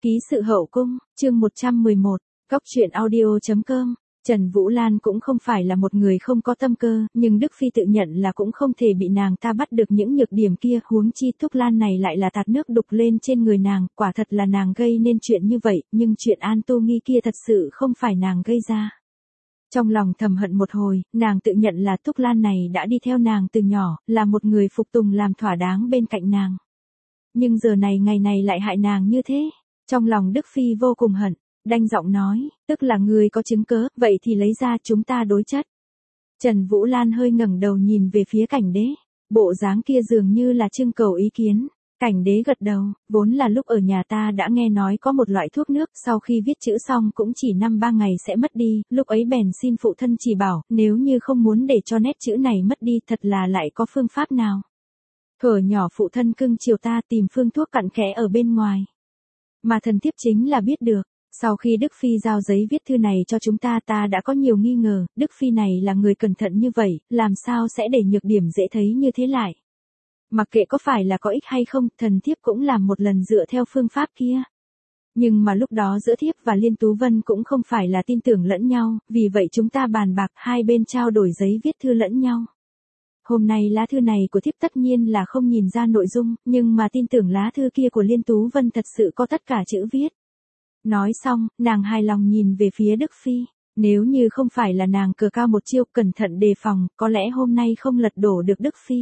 Ký sự hậu cung, chương 111, Cóc truyện audio.com. Trần Vũ Lan cũng không phải là một người không có tâm cơ, nhưng Đức Phi tự nhận là cũng không thể bị nàng ta bắt được những nhược điểm kia, huống chi Thúc Lan này lại là tạt nước đục lên trên người nàng, quả thật là nàng gây nên chuyện như vậy, nhưng chuyện An Tô Nghi kia thật sự không phải nàng gây ra. Trong lòng thầm hận một hồi, nàng tự nhận là Thúc Lan này đã đi theo nàng từ nhỏ, là một người phục tùng làm thỏa đáng bên cạnh nàng. Nhưng giờ này ngày này lại hại nàng như thế. Trong lòng Đức Phi vô cùng hận, đanh giọng nói, tức là người có chứng cớ, vậy thì lấy ra chúng ta đối chất. Trần Vũ Lan hơi ngẩng đầu nhìn về phía Cảnh Đế, bộ dáng kia dường như là trưng cầu ý kiến. Cảnh Đế gật đầu, vốn là lúc ở nhà ta đã nghe nói có một loại thuốc nước, sau khi viết chữ xong cũng chỉ 5-3 ngày sẽ mất đi, lúc ấy bèn xin phụ thân chỉ bảo, nếu như không muốn để cho nét chữ này mất đi thật là lại có phương pháp nào. Thuở nhỏ phụ thân cưng chiều ta tìm phương thuốc cặn kẽ ở bên ngoài. Mà thần thiếp chính là biết được, sau khi Đức Phi giao giấy viết thư này cho chúng ta đã có nhiều nghi ngờ, Đức Phi này là người cẩn thận như vậy, làm sao sẽ để nhược điểm dễ thấy như thế lại. Mặc kệ có phải là có ích hay không, thần thiếp cũng làm một lần dựa theo phương pháp kia. Nhưng mà lúc đó giữa thiếp và Liên Tú Vân cũng không phải là tin tưởng lẫn nhau, vì vậy chúng ta bàn bạc hai bên trao đổi giấy viết thư lẫn nhau. Hôm nay lá thư này của thiếp tất nhiên là không nhìn ra nội dung, nhưng mà tin tưởng lá thư kia của Liên Tú Vân thật sự có tất cả chữ viết. Nói xong, nàng hài lòng nhìn về phía Đức Phi, nếu như không phải là nàng cờ cao một chiêu cẩn thận đề phòng, có lẽ hôm nay không lật đổ được Đức Phi.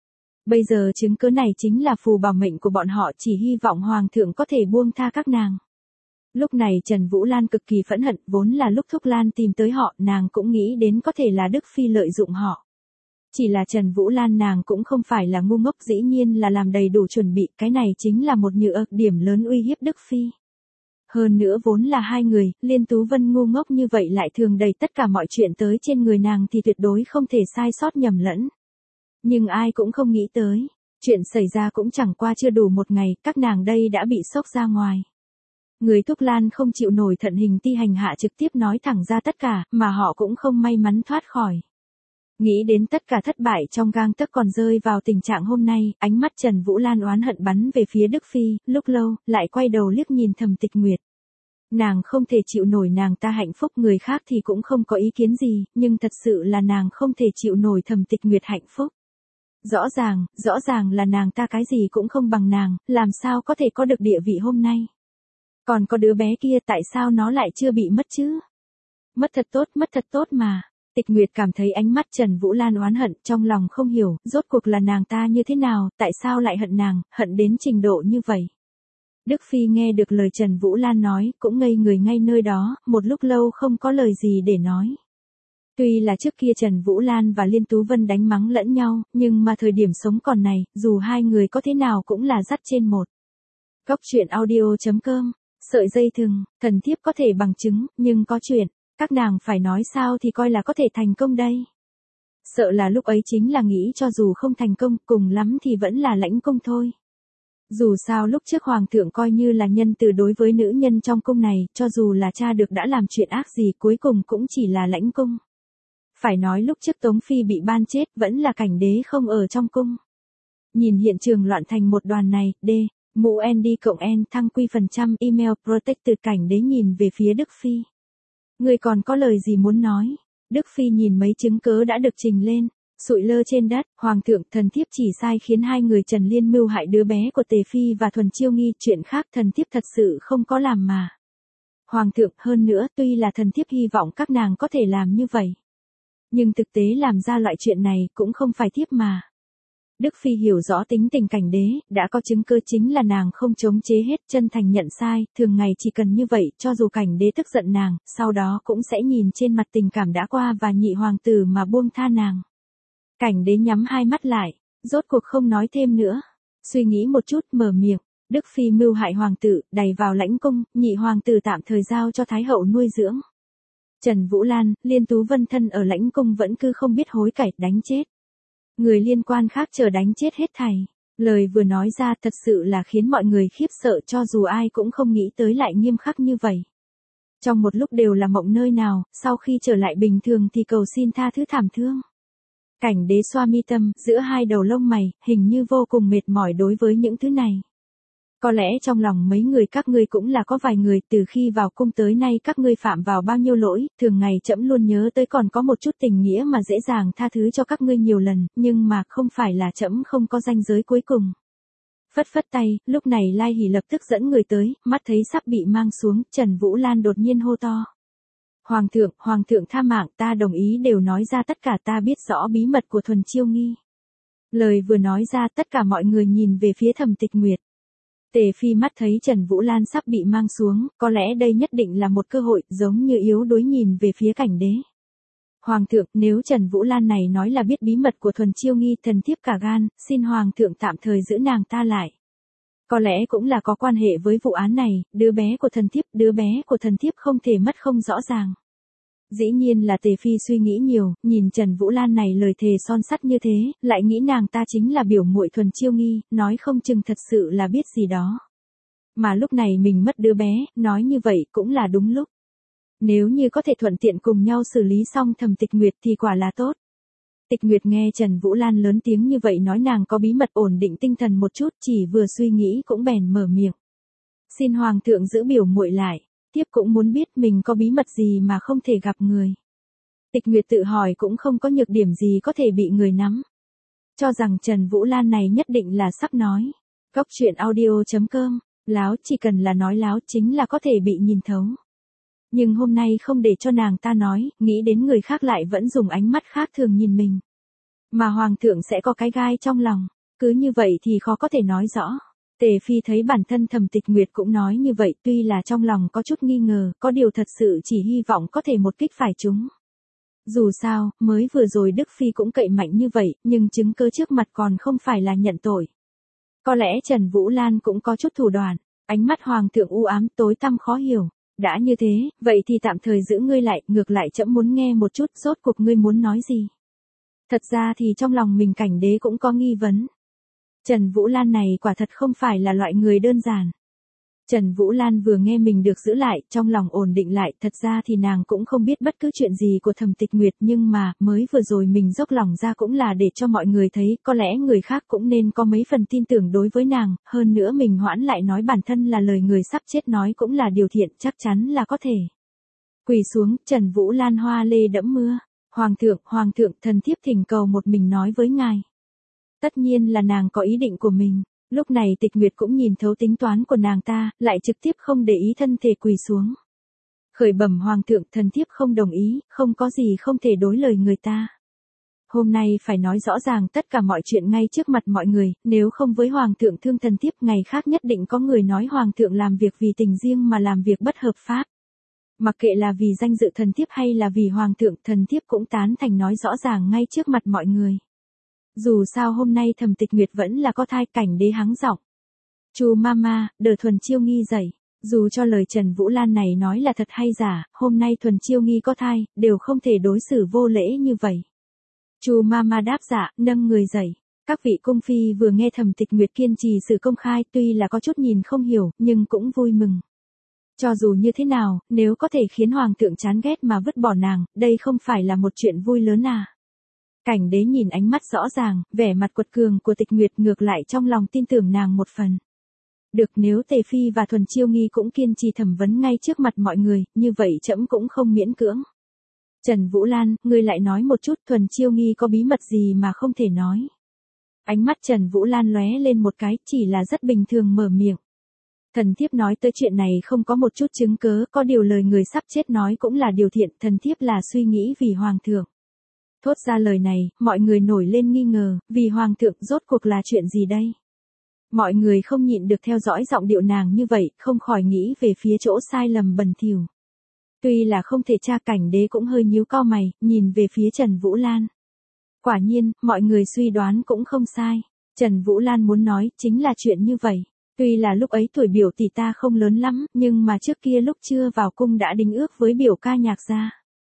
Bây giờ chứng cứ này chính là phù bảo mệnh của bọn họ, chỉ hy vọng Hoàng thượng có thể buông tha các nàng. Lúc này Trần Vũ Lan cực kỳ phẫn hận, vốn là lúc Thúc Lan tìm tới họ, nàng cũng nghĩ đến có thể là Đức Phi lợi dụng họ. Chỉ là Trần Vũ Lan nàng cũng không phải là ngu ngốc, dĩ nhiên là làm đầy đủ chuẩn bị, cái này chính là một nhược điểm lớn uy hiếp Đức Phi. Hơn nữa vốn là hai người, Liên Tú Vân ngu ngốc như vậy lại thường đẩy tất cả mọi chuyện tới trên người nàng thì tuyệt đối không thể sai sót nhầm lẫn. Nhưng ai cũng không nghĩ tới, chuyện xảy ra cũng chẳng qua chưa đủ một ngày, các nàng đây đã bị sốc ra ngoài. Người Thúc Lan không chịu nổi thận hình ti hành hạ trực tiếp nói thẳng ra tất cả, mà họ cũng không may mắn thoát khỏi. Nghĩ đến tất cả thất bại trong gang tấc còn rơi vào tình trạng hôm nay, ánh mắt Trần Vũ Lan oán hận bắn về phía Đức Phi, lúc lâu, lại quay đầu liếc nhìn Thẩm Tịch Nguyệt. Nàng không thể chịu nổi nàng ta hạnh phúc, người khác thì cũng không có ý kiến gì, nhưng thật sự là nàng không thể chịu nổi Thẩm Tịch Nguyệt hạnh phúc. Rõ ràng là nàng ta cái gì cũng không bằng nàng, làm sao có thể có được địa vị hôm nay. Còn có đứa bé kia tại sao nó lại chưa bị mất chứ? Mất thật tốt mà. Tịch Nguyệt cảm thấy ánh mắt Trần Vũ Lan oán hận, trong lòng không hiểu, rốt cuộc là nàng ta như thế nào, tại sao lại hận nàng, hận đến trình độ như vậy. Đức Phi nghe được lời Trần Vũ Lan nói, cũng ngây người ngay nơi đó, một lúc lâu không có lời gì để nói. Tuy là trước kia Trần Vũ Lan và Liên Tú Vân đánh mắng lẫn nhau, nhưng mà thời điểm sống còn này, dù hai người có thế nào cũng là dắt trên một. Cóc truyện audio.com, sợi dây thừng, thần thiếp có thể bằng chứng, nhưng có chuyện. Các nàng phải nói sao thì coi là có thể thành công đây. Sợ là lúc ấy chính là nghĩ cho dù không thành công, cùng lắm thì vẫn là lãnh cung thôi. Dù sao lúc trước Hoàng thượng coi như là nhân từ đối với nữ nhân trong cung này, cho dù là cha được đã làm chuyện ác gì cuối cùng cũng chỉ là lãnh cung. Phải nói lúc trước Tống Phi bị ban chết vẫn là Cảnh Đế không ở trong cung. Nhìn hiện trường loạn thành một đoàn này, mũ ND+N thăng quy %, email protected. Cảnh Đế nhìn về phía Đức Phi. Người còn có lời gì muốn nói? Đức Phi nhìn mấy chứng cớ đã được trình lên, sụi lơ trên đất, Hoàng thượng, thần thiếp chỉ sai khiến hai người Trần Liên mưu hại đứa bé của Tề Phi và Thuần Chiêu Nghi, chuyện khác thần thiếp thật sự không có làm mà. Hoàng thượng, hơn nữa tuy là thần thiếp hy vọng các nàng có thể làm như vậy. Nhưng thực tế làm ra loại chuyện này cũng không phải thiếp mà. Đức Phi hiểu rõ tính tình Cảnh Đế, đã có chứng cơ chính là nàng không chống chế hết, chân thành nhận sai, thường ngày chỉ cần như vậy, cho dù Cảnh Đế tức giận nàng, sau đó cũng sẽ nhìn trên mặt tình cảm đã qua và nhị hoàng tử mà buông tha nàng. Cảnh Đế nhắm hai mắt lại, rốt cuộc không nói thêm nữa, suy nghĩ một chút mở miệng, Đức Phi mưu hại hoàng tử, đày vào lãnh cung, nhị hoàng tử tạm thời giao cho Thái hậu nuôi dưỡng. Trần Vũ Lan, Liên Tú Vân thân ở lãnh cung vẫn cứ không biết hối cải, đánh chết. Người liên quan khác chờ đánh chết hết thảy. Lời vừa nói ra thật sự là khiến mọi người khiếp sợ, cho dù ai cũng không nghĩ tới lại nghiêm khắc như vậy. Trong một lúc đều là mộng nơi nào, sau khi trở lại bình thường thì cầu xin tha thứ thảm thương. Cảnh Đế xoa mi tâm, giữa hai đầu lông mày, hình như vô cùng mệt mỏi đối với những thứ này. Có lẽ trong lòng mấy người các ngươi cũng là có vài người, từ khi vào cung tới nay các ngươi phạm vào bao nhiêu lỗi, thường ngày trẫm luôn nhớ tới còn có một chút tình nghĩa mà dễ dàng tha thứ cho các ngươi nhiều lần, nhưng mà không phải là trẫm không có ranh giới cuối cùng. Phất phất tay, lúc này Lai Hỷ lập tức dẫn người tới, mắt thấy sắp bị mang xuống, Trần Vũ Lan đột nhiên hô to. Hoàng thượng tha mạng, ta đồng ý đều nói ra tất cả, ta biết rõ bí mật của Thuần Chiêu Nghi. Lời vừa nói ra tất cả mọi người nhìn về phía Thẩm Tịch Nguyệt. Tề Phi mắt thấy Trần Vũ Lan sắp bị mang xuống, có lẽ đây nhất định là một cơ hội, giống như yếu đuối nhìn về phía Cảnh Đế. Hoàng thượng, nếu Trần Vũ Lan này nói là biết bí mật của Thuần Chiêu Nghi, thần thiếp cả gan, xin Hoàng thượng tạm thời giữ nàng ta lại. Có lẽ cũng là có quan hệ với vụ án này, đứa bé của thần thiếp không thể mất không rõ ràng. Dĩ nhiên là Tề Phi suy nghĩ nhiều, nhìn Trần Vũ Lan này lời thề son sắt như thế, lại nghĩ nàng ta chính là biểu muội Thuần Chiêu Nghi, nói không chừng thật sự là biết gì đó. Mà lúc này mình mất đứa bé, nói như vậy cũng là đúng lúc. Nếu như có thể thuận tiện cùng nhau xử lý xong Thẩm Tịch Nguyệt thì quả là tốt. Tịch Nguyệt nghe Trần Vũ Lan lớn tiếng như vậy nói nàng có bí mật, ổn định tinh thần một chút, chỉ vừa suy nghĩ cũng bèn mở miệng. Xin Hoàng thượng giữ biểu muội lại, tiếp cũng muốn biết mình có bí mật gì mà không thể gặp người. Tịch Nguyệt tự hỏi cũng không có nhược điểm gì có thể bị người nắm. Cho rằng Trần Vũ Lan này nhất định là sắp nói. Góc truyện audio.com, láo chỉ cần là nói láo chính là có thể bị nhìn thấu. Nhưng hôm nay không để cho nàng ta nói, nghĩ đến người khác lại vẫn dùng ánh mắt khác thường nhìn mình. Mà Hoàng thượng sẽ có cái gai trong lòng, cứ như vậy thì khó có thể nói rõ. Tề Phi thấy bản thân Thẩm Tịch Nguyệt cũng nói như vậy, tuy là trong lòng có chút nghi ngờ, có điều thật sự chỉ hy vọng có thể một kích phải trúng. Dù sao, mới vừa rồi Đức Phi cũng cậy mạnh như vậy, nhưng chứng cứ trước mặt còn không phải là nhận tội. Có lẽ Trần Vũ Lan cũng có chút thủ đoạn, ánh mắt Hoàng thượng u ám tối tăm khó hiểu. Đã như thế, vậy thì tạm thời giữ ngươi lại, ngược lại trẫm muốn nghe một chút, rốt cuộc ngươi muốn nói gì. Thật ra thì trong lòng mình Cảnh Đế cũng có nghi vấn. Trần Vũ Lan này quả thật không phải là loại người đơn giản. Trần Vũ Lan vừa nghe mình được giữ lại, trong lòng ổn định lại, thật ra thì nàng cũng không biết bất cứ chuyện gì của Thẩm Tịch Nguyệt, nhưng mà, mới vừa rồi mình dốc lòng ra cũng là để cho mọi người thấy, có lẽ người khác cũng nên có mấy phần tin tưởng đối với nàng, hơn nữa mình hoãn lại nói bản thân là lời người sắp chết nói cũng là điều thiện, chắc chắn là có thể. Quỳ xuống, Trần Vũ Lan hoa lê đẫm mưa. Hoàng thượng, thần thiếp thỉnh cầu một mình nói với ngài. Tất nhiên là nàng có ý định của mình. Lúc này Tịch Nguyệt cũng nhìn thấu tính toán của nàng ta, lại trực tiếp không để ý thân thể quỳ xuống. Khởi bẩm Hoàng thượng, thần thiếp không đồng ý, không có gì không thể đối lời người ta. Hôm nay phải nói rõ ràng tất cả mọi chuyện ngay trước mặt mọi người, nếu không với Hoàng thượng thương thần thiếp, ngày khác nhất định có người nói Hoàng thượng làm việc vì tình riêng mà làm việc bất hợp pháp. Mặc kệ là vì danh dự thần thiếp hay là vì Hoàng thượng, thần thiếp cũng tán thành nói rõ ràng ngay trước mặt mọi người. Dù sao hôm nay Thẩm Tịch Nguyệt vẫn là có thai, Cảnh Đế hắng giọng. Chu mama, đờ Thuần Chiêu Nghi dậy. Dù cho lời Trần Vũ Lan này nói là thật hay giả, hôm nay Thuần Chiêu Nghi có thai, đều không thể đối xử vô lễ như vậy. Chu mama đáp dạ, nâng người dậy. Các vị cung phi vừa nghe Thẩm Tịch Nguyệt kiên trì sự công khai, tuy là có chút nhìn không hiểu, nhưng cũng vui mừng. Cho dù như thế nào, nếu có thể khiến Hoàng thượng chán ghét mà vứt bỏ nàng, đây không phải là một chuyện vui lớn à. Cảnh Đế nhìn ánh mắt rõ ràng, vẻ mặt quật cường của Tịch Nguyệt, ngược lại trong lòng tin tưởng nàng một phần. Được, nếu Tề Phi và Thuần Chiêu Nghi cũng kiên trì thẩm vấn ngay trước mặt mọi người, như vậy trẫm cũng không miễn cưỡng. Trần Vũ Lan, ngươi lại nói một chút, Thuần Chiêu Nghi có bí mật gì mà không thể nói. Ánh mắt Trần Vũ Lan lóe lên một cái, chỉ là rất bình thường mở miệng. Thần thiếp nói tới chuyện này không có một chút chứng cớ, có điều lời người sắp chết nói cũng là điều thiện, thần thiếp là suy nghĩ vì Hoàng thượng. Thốt ra lời này, mọi người nổi lên nghi ngờ, vì Hoàng thượng rốt cuộc là chuyện gì đây? Mọi người không nhịn được theo dõi giọng điệu nàng như vậy, không khỏi nghĩ về phía chỗ sai lầm bẩn thỉu. Tuy là không thể tra, Cảnh Đế cũng hơi nhíu cau mày, nhìn về phía Trần Vũ Lan. Quả nhiên, mọi người suy đoán cũng không sai. Trần Vũ Lan muốn nói, chính là chuyện như vậy. Tuy là lúc ấy tuổi biểu tỷ ta không lớn lắm, nhưng mà trước kia lúc chưa vào cung đã đính ước với biểu ca Nhạc gia.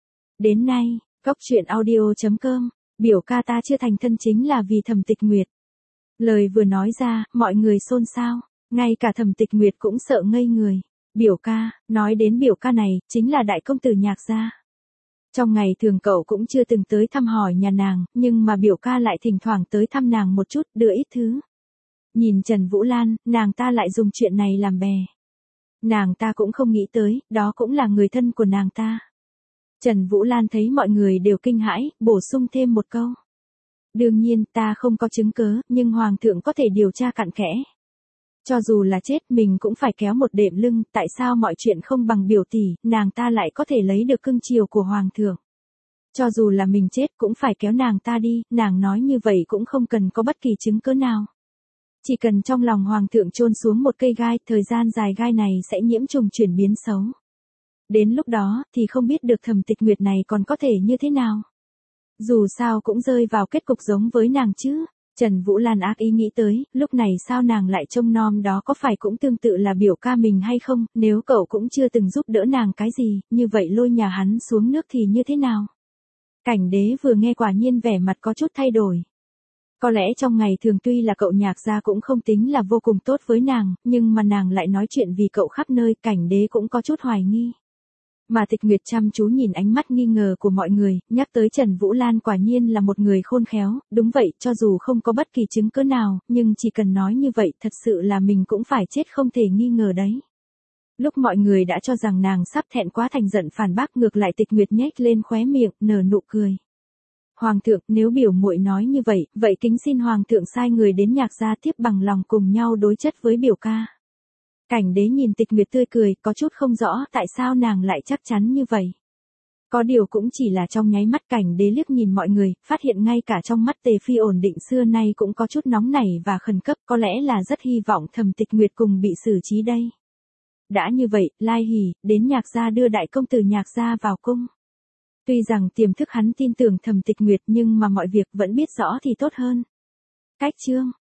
Đến nay, góc truyện audio.com, biểu ca ta chưa thành thân chính là vì Thẩm Tịch Nguyệt. Lời vừa nói ra, mọi người xôn xao, ngay cả Thẩm Tịch Nguyệt cũng sợ ngây người. Biểu ca, nói đến biểu ca này, chính là đại công tử Nhạc gia. Trong ngày thường cậu cũng chưa từng tới thăm hỏi nhà nàng, nhưng mà biểu ca lại thỉnh thoảng tới thăm nàng một chút, đưa ít thứ. Nhìn Trần Vũ Lan, nàng ta lại dùng chuyện này làm bè. Nàng ta cũng không nghĩ tới, đó cũng là người thân của nàng ta. Trần Vũ Lan thấy mọi người đều kinh hãi, bổ sung thêm một câu. Đương nhiên ta không có chứng cớ, nhưng Hoàng thượng có thể điều tra cặn kẽ. Cho dù là chết mình cũng phải kéo một đệm lưng, tại sao mọi chuyện không bằng biểu tỷ, nàng ta lại có thể lấy được cưng chiều của Hoàng thượng. Cho dù là mình chết cũng phải kéo nàng ta đi, nàng nói như vậy cũng không cần có bất kỳ chứng cớ nào. Chỉ cần trong lòng Hoàng thượng chôn xuống một cây gai, thời gian dài gai này sẽ nhiễm trùng chuyển biến xấu. Đến lúc đó, thì không biết được Thẩm Tịch Nguyệt này còn có thể như thế nào. Dù sao cũng rơi vào kết cục giống với nàng chứ. Trần Vũ Lan ác ý nghĩ tới, lúc này sao nàng lại trông nom đó có phải cũng tương tự là biểu ca mình hay không, nếu cậu cũng chưa từng giúp đỡ nàng cái gì, như vậy lôi nhà hắn xuống nước thì như thế nào? Cảnh Đế vừa nghe quả nhiên vẻ mặt có chút thay đổi. Có lẽ trong ngày thường tuy là cậu Nhạc gia cũng không tính là vô cùng tốt với nàng, nhưng mà nàng lại nói chuyện vì cậu khắp nơi, Cảnh Đế cũng có chút hoài nghi. Mà Tịch Nguyệt chăm chú nhìn ánh mắt nghi ngờ của mọi người, nhắc tới Trần Vũ Lan quả nhiên là một người khôn khéo, đúng vậy, cho dù không có bất kỳ chứng cứ nào, nhưng chỉ cần nói như vậy thật sự là mình cũng phải chết không thể nghi ngờ đấy. Lúc mọi người đã cho rằng nàng sắp thẹn quá thành giận phản bác, ngược lại Tịch Nguyệt nhếch lên khóe miệng, nở nụ cười. Hoàng thượng, nếu biểu muội nói như vậy, vậy kính xin Hoàng thượng sai người đến Nhạc gia tiếp bằng lòng cùng nhau đối chất với biểu ca. Cảnh Đế nhìn Tịch Nguyệt tươi cười, có chút không rõ tại sao nàng lại chắc chắn như vậy. Có điều cũng chỉ là trong nháy mắt, Cảnh Đế liếc nhìn mọi người, phát hiện ngay cả trong mắt Tề Phi ổn định xưa nay cũng có chút nóng nảy và khẩn cấp, có lẽ là rất hy vọng Thẩm Tịch Nguyệt cùng bị xử trí đây. Đã như vậy, Lai Hỉ, đến Nhạc gia đưa đại công tử Nhạc gia vào cung. Tuy rằng tiềm thức hắn tin tưởng Thẩm Tịch Nguyệt nhưng mà mọi việc vẫn biết rõ thì tốt hơn. Cách chương